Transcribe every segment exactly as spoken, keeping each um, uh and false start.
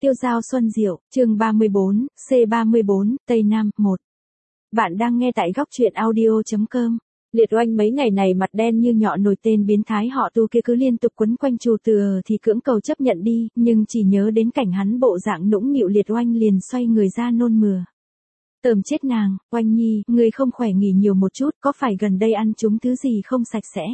Tiêu Dao Xuân Diệu, chương ba mươi bốn, C ba mươi bốn, Tây Nam, một. Bạn đang nghe tại góc truyện audio.com. Liệt Oanh mấy ngày này mặt đen như nhọ, nổi tên biến thái họ Tu kia cứ liên tục quấn quanh Chu Từ thì cưỡng cầu chấp nhận đi, nhưng chỉ nhớ đến cảnh hắn bộ dạng nũng nịu Liệt Oanh liền xoay người ra nôn mửa. Tởm chết nàng, Oanh nhi, người không khỏe nghỉ nhiều một chút, có phải gần đây ăn trúng thứ gì không sạch sẽ?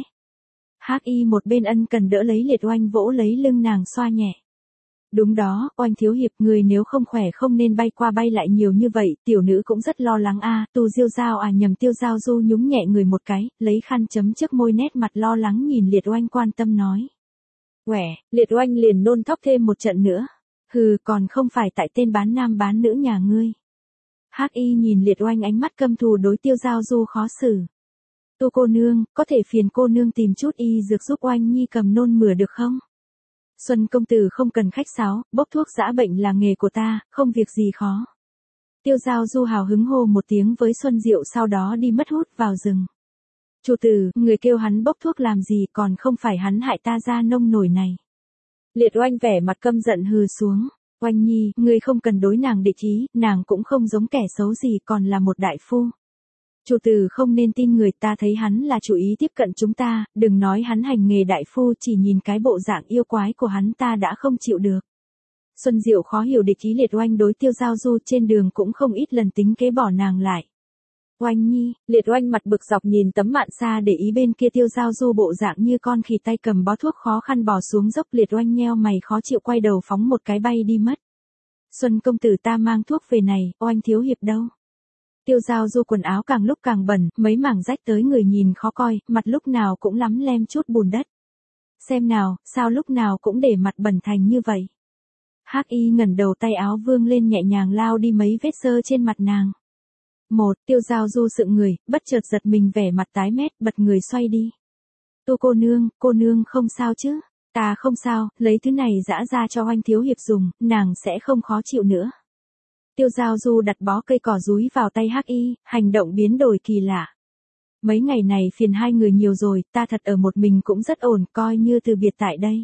Hắc Y một bên ân cần đỡ lấy Liệt Oanh, vỗ lấy lưng nàng xoa nhẹ. Đúng đó, Oanh thiếu hiệp, người nếu không khỏe không nên bay qua bay lại nhiều như vậy, tiểu nữ cũng rất lo lắng a. À, Tu Diêu Giao à nhầm Tiêu Giao Du nhúng nhẹ người một cái, lấy khăn chấm trước môi, nét mặt lo lắng nhìn Liệt Oanh, quan tâm nói. Quẻ, Liệt Oanh liền nôn thóc thêm một trận nữa. Hừ, còn không phải tại tên bán nam bán nữ nhà ngươi. Hắc Y nhìn Liệt Oanh, ánh mắt căm thù đối Tiêu Giao Du khó xử. Tu cô nương, có thể phiền cô nương tìm chút y dược giúp Oanh nhi cầm nôn mửa được không? Xuân công tử không cần khách sáo, bốc thuốc giã bệnh là nghề của ta, không việc gì khó. Tiêu Giao Du hào hứng hô một tiếng với Xuân Diệu, sau đó đi mất hút vào rừng. Chu Tử, người kêu hắn bốc thuốc làm gì, còn không phải hắn hại ta ra nông nổi này. Liệt Oanh vẻ mặt căm giận hừ xuống. Oanh nhi, người không cần đối nàng địch ý, nàng cũng không giống kẻ xấu gì, còn là một đại phu. Chu Từ không nên tin người, ta thấy hắn là chủ ý tiếp cận chúng ta, đừng nói hắn hành nghề đại phu, chỉ nhìn cái bộ dạng yêu quái của hắn ta đã không chịu được. Xuân Diệu khó hiểu địch ý Liệt Oanh đối Tiêu Giao Du, trên đường cũng không ít lần tính kế bỏ nàng lại. Oanh nhi, Liệt Oanh mặt bực dọc nhìn tấm mạn xa để ý bên kia Tiêu Giao Du bộ dạng như con khỉ, tay cầm bó thuốc khó khăn bò xuống dốc. Liệt Oanh nheo mày khó chịu, quay đầu phóng một cái bay đi mất. Xuân công tử, ta mang thuốc về này, Oanh thiếu hiệp đâu? Tiêu Giao Du quần áo càng lúc càng bẩn, mấy mảng rách tới người nhìn khó coi, mặt lúc nào cũng lắm lem chút bùn đất. Xem nào, sao lúc nào cũng để mặt bẩn thành như vậy? Hắc Y ngẩng đầu, tay áo vương lên nhẹ nhàng lao đi mấy vết sơ trên mặt nàng. Một, Tiêu Giao Du sững người, bất chợt giật mình, vẻ mặt tái mét, bật người xoay đi. Tu cô nương, cô nương không sao chứ? Ta không sao, lấy thứ này giã ra cho Oanh thiếu hiệp dùng, nàng sẽ không khó chịu nữa. Tiêu Giao Du đặt bó cây cỏ rúi vào tay Hắc Y, hành động biến đổi kỳ lạ. Mấy ngày này phiền hai người nhiều rồi, ta thật ở một mình cũng rất ổn, coi như từ biệt tại đây.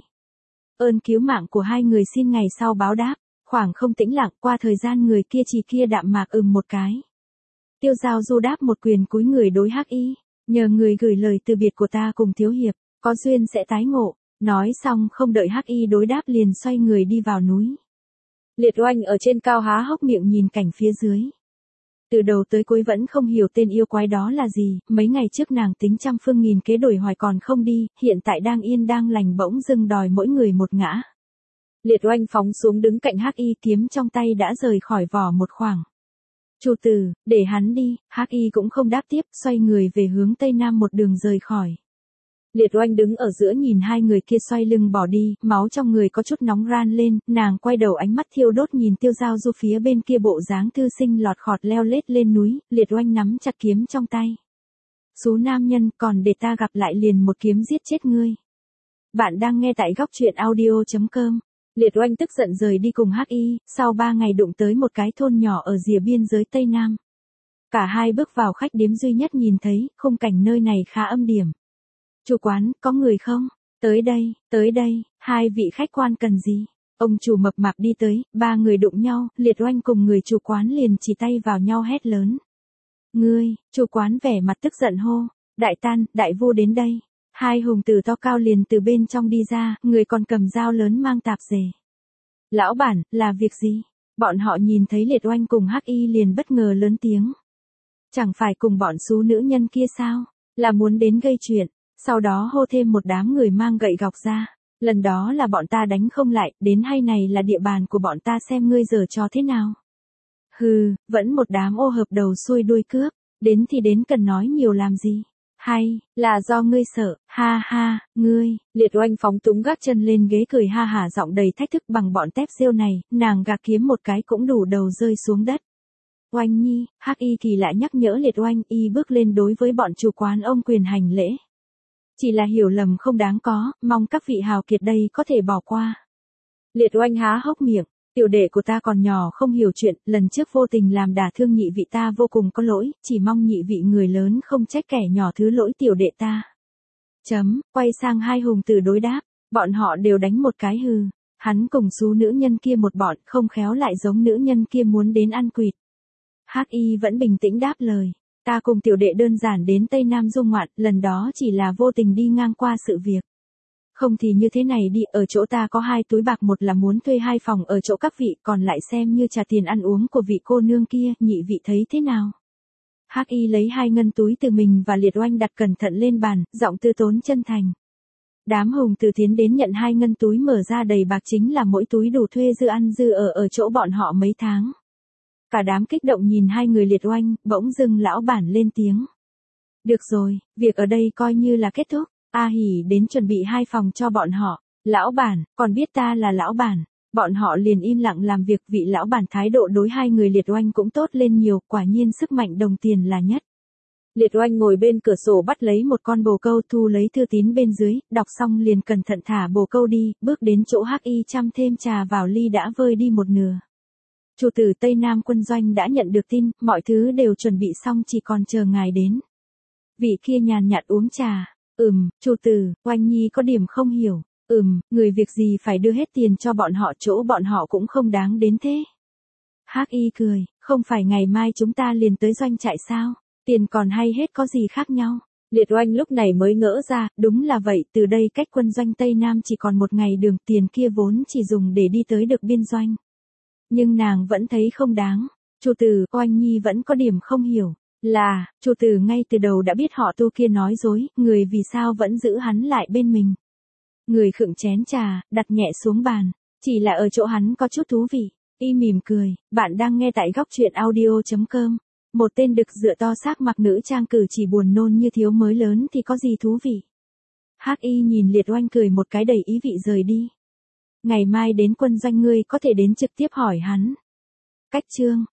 Ơn cứu mạng của hai người xin ngày sau báo đáp. Khoảng không tĩnh lặng, qua thời gian người kia chỉ kia đạm mạc ừm một cái. Tiêu Giao Du đáp một quyền, cúi người đối Hắc Y, nhờ người gửi lời từ biệt của ta cùng thiếu hiệp, có duyên sẽ tái ngộ. Nói xong không đợi Hắc Y đối đáp liền xoay người đi vào núi. Liệt Oanh ở trên cao há hốc miệng nhìn cảnh phía dưới. Từ đầu tới cuối vẫn không hiểu tên yêu quái đó là gì, mấy ngày trước nàng tính trăm phương nghìn kế đổi hoài còn không đi, hiện tại đang yên đang lành bỗng dưng đòi mỗi người một ngã. Liệt Oanh phóng xuống đứng cạnh Hắc Y, kiếm trong tay đã rời khỏi vỏ một khoảng. Chu Từ, để hắn đi. Hắc Y cũng không đáp tiếp, xoay người về hướng tây nam một đường rời khỏi. Liệt Oanh đứng ở giữa nhìn hai người kia xoay lưng bỏ đi, máu trong người có chút nóng ran lên, nàng quay đầu ánh mắt thiêu đốt nhìn Tiêu Giao Du phía bên kia bộ dáng thư sinh lọt khọt leo lết lên núi. Liệt Oanh nắm chặt kiếm trong tay. Xú nam nhân, còn để ta gặp lại liền một kiếm giết chết ngươi. Bạn đang nghe tại góc truyện audio.com. Liệt Oanh tức giận rời đi cùng Hắc Y, sau ba ngày đụng tới một cái thôn nhỏ ở rìa biên giới Tây Nam. Cả hai bước vào khách điếm duy nhất nhìn thấy, khung cảnh nơi này khá âm điểm. Chủ quán, có người không? Tới đây, tới đây, hai vị khách quan cần gì? Ông chủ mập mạp đi tới, ba người đụng nhau, Liệt Oanh cùng người chủ quán liền chỉ tay vào nhau hét lớn. Ngươi, chủ quán vẻ mặt tức giận hô, đại tan, đại vu đến đây. Hai hùng tử to cao liền từ bên trong đi ra, người còn cầm dao lớn mang tạp dề. Lão bản, là việc gì? Bọn họ nhìn thấy Liệt Oanh cùng Hắc Y liền bất ngờ lớn tiếng. Chẳng phải cùng bọn xú nữ nhân kia sao? Là muốn đến gây chuyện. Sau đó hô thêm một đám người mang gậy gọc ra. Lần đó là bọn ta đánh không lại, đến hay này là địa bàn của bọn ta, xem ngươi giở trò thế nào. Hừ, vẫn một đám ô hợp đầu xuôi đuôi cướp, đến thì đến, cần nói nhiều làm gì. Hay, là do ngươi sợ, ha ha, ngươi. Liệt Oanh phóng túng gác chân lên ghế cười ha hả, giọng đầy thách thức, bằng bọn tép rêu này, nàng gạt kiếm một cái cũng đủ đầu rơi xuống đất. Oanh nhi, Hắc Y thì lại nhắc nhở Liệt Oanh, y bước lên đối với bọn chủ quán ông quyền hành lễ. Chỉ là hiểu lầm không đáng có, mong các vị hào kiệt đây có thể bỏ qua. Liệt Oanh há hốc miệng, tiểu đệ của ta còn nhỏ không hiểu chuyện, lần trước vô tình làm đả thương nhị vị ta vô cùng có lỗi, chỉ mong nhị vị người lớn không trách kẻ nhỏ thứ lỗi tiểu đệ ta. Chấm, quay sang hai hùng tử đối đáp, bọn họ đều đánh một cái hừ. Hắn cùng xú nữ nhân kia một bọn, không khéo lại giống nữ nhân kia muốn đến ăn quỵt. Hắc Y vẫn bình tĩnh đáp lời. Ta cùng tiểu đệ đơn giản đến Tây Nam du ngoạn, lần đó chỉ là vô tình đi ngang qua sự việc. Không thì như thế này đi, ở chỗ ta có hai túi bạc, một là muốn thuê hai phòng ở chỗ các vị, còn lại xem như trả tiền ăn uống của vị cô nương kia, nhị vị thấy thế nào? Hắc Y lấy hai ngân túi từ mình và Liệt Oanh đặt cẩn thận lên bàn, giọng tư tốn chân thành. Đám Hùng Từ tiến đến nhận hai ngân túi mở ra đầy bạc, chính là mỗi túi đủ thuê dư ăn dư ở ở chỗ bọn họ mấy tháng. Cả đám kích động nhìn hai người Liệt Oanh, bỗng dưng lão bản lên tiếng. Được rồi, việc ở đây coi như là kết thúc. A Hỉ đến chuẩn bị hai phòng cho bọn họ. Lão bản, còn biết ta là lão bản. Bọn họ liền im lặng làm việc, vị lão bản thái độ đối hai người Liệt Oanh cũng tốt lên nhiều, quả nhiên sức mạnh đồng tiền là nhất. Liệt Oanh ngồi bên cửa sổ bắt lấy một con bồ câu, thu lấy thư tín bên dưới, đọc xong liền cẩn thận thả bồ câu đi, bước đến chỗ Hắc Y chăm thêm trà vào ly đã vơi đi một nửa. Chủ tử Tây Nam quân doanh đã nhận được tin, mọi thứ đều chuẩn bị xong, chỉ còn chờ ngài đến. Vị kia nhàn nhạt uống trà. Ừm, chủ tử, Oanh Nhi có điểm không hiểu. Ừm, người việc gì phải đưa hết tiền cho bọn họ, chỗ bọn họ cũng không đáng đến thế. Hắc Y cười, không phải ngày mai chúng ta liền tới doanh trại sao? Tiền còn hay hết có gì khác nhau? Liệt Oanh lúc này mới ngỡ ra, đúng là vậy, từ đây cách quân doanh Tây Nam chỉ còn một ngày đường, tiền kia vốn chỉ dùng để đi tới được biên doanh. Nhưng nàng vẫn thấy không đáng. Chủ tử, Oanh Nhi vẫn có điểm không hiểu. Là, chủ tử ngay từ đầu đã biết họ Tu kia nói dối, người vì sao vẫn giữ hắn lại bên mình. Người khựng chén trà, đặt nhẹ xuống bàn. Chỉ là ở chỗ hắn có chút thú vị. Y mỉm cười, bạn đang nghe tại góc truyện audio chấm com. Một tên đực dựa to xác mặc nữ trang cử chỉ buồn nôn như thiếu mới lớn thì có gì thú vị. Hắc Y nhìn Liệt Oanh cười một cái đầy ý vị rời đi. Ngày mai đến quân doanh ngươi có thể đến trực tiếp hỏi hắn. Cách chương.